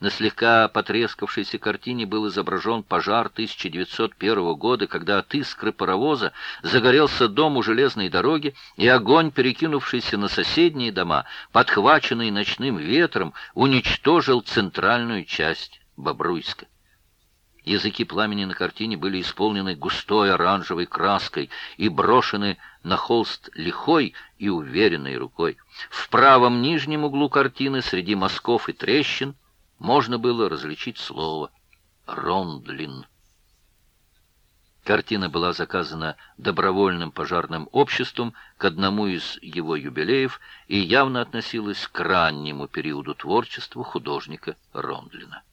На слегка потрескавшейся картине был изображен пожар 1901 года, когда от искры паровоза загорелся дом у железной дороги, и огонь, перекинувшийся на соседние дома, подхваченный ночным ветром, уничтожил центральную часть Бобруйска. Языки пламени на картине были исполнены густой оранжевой краской и брошены на холст лихой и уверенной рукой. В правом нижнем углу картины среди мазков и трещин можно было различить слово «Рондлин». Картина была заказана добровольным пожарным обществом к одному из его юбилеев и явно относилась к раннему периоду творчества художника Рондлина.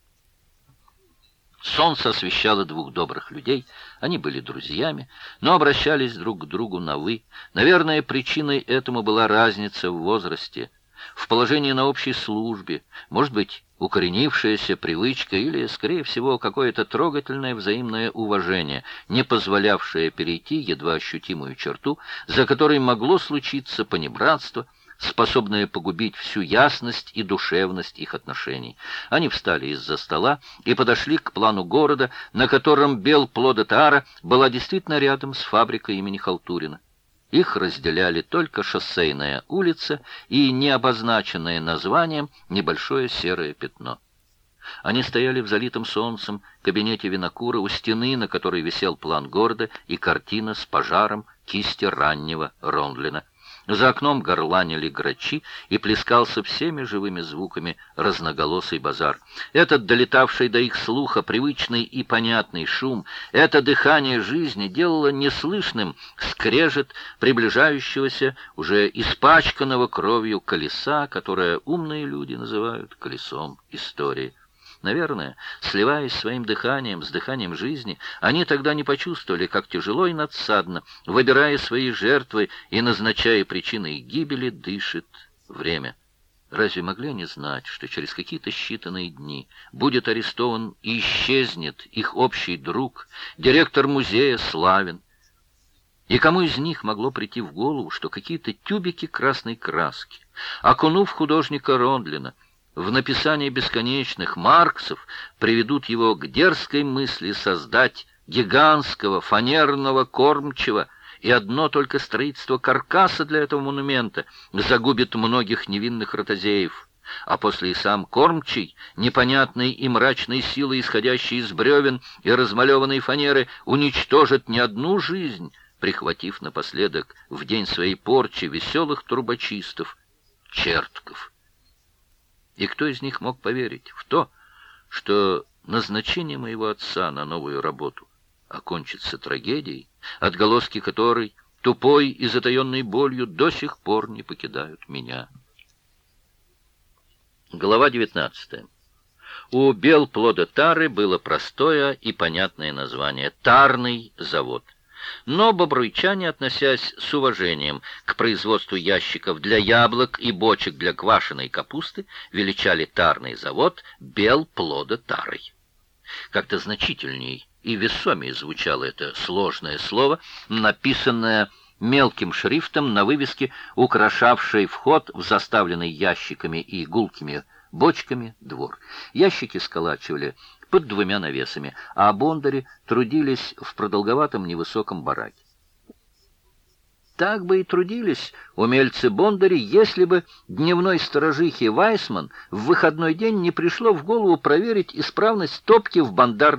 Солнце освещало двух добрых людей, они были друзьями, но обращались друг к другу на «вы». Наверное, причиной этому была разница в возрасте, в положении на общей службе, может быть, укоренившаяся привычка или, скорее всего, какое-то трогательное взаимное уважение, не позволявшее перейти едва ощутимую черту, за которой могло случиться понебратство, способное погубить всю ясность и душевность их отношений. Они встали из-за стола и подошли к плану города, на котором Белплодо-Таара была действительно рядом с фабрикой имени Халтурина. Их разделяли только шоссейная улица и необозначенное названием небольшое серое пятно. Они стояли в залитом солнцем кабинете винокура у стены, на которой висел план города и картина с пожаром кисти раннего Рондлина. За окном горланили грачи, и плескался всеми живыми звуками разноголосый базар. Этот долетавший до их слуха привычный и понятный шум, это дыхание жизни делало неслышным скрежет приближающегося, уже испачканного кровью колеса, которое умные люди называют колесом истории. Наверное, сливаясь своим дыханием с дыханием жизни, они тогда не почувствовали, как тяжело и надсадно, выбирая свои жертвы и назначая причины их гибели, дышит время. Разве могли они знать, что через какие-то считанные дни будет арестован и исчезнет их общий друг, директор музея Славин? И кому из них могло прийти в голову, что какие-то тюбики красной краски, окунув художника Рондлина в написание бесконечных Марксов, приведут его к дерзкой мысли создать гигантского фанерного кормчего, и одно только строительство каркаса для этого монумента загубит многих невинных ротозеев, а после и сам кормчий, непонятной и мрачной силой, исходящей из бревен и размалеванной фанеры, уничтожит не одну жизнь, прихватив напоследок в день своей порчи веселых трубочистов, чертков. И кто из них мог поверить в то, что назначение моего отца на новую работу окончится трагедией, отголоски которой, тупой и затаенной болью, до сих пор не покидают меня? Глава 19. У Белплодо-Таары было простое и понятное название — Тарный завод. Но бобруйчане, относясь с уважением к производству ящиков для яблок и бочек для квашеной капусты, величали тарный завод Белплодо-Таарой. Как-то значительней и весомее звучало это сложное слово, написанное мелким шрифтом на вывеске, украшавшей вход в заставленный ящиками и гулкими бочками двор. Ящики сколачивали под двумя навесами, а бондари трудились в продолговатом невысоком бараке. Так бы и трудились умельцы-бондари, если бы дневной сторожихе Вайсман в выходной день не пришло в голову проверить исправность топки в бандарной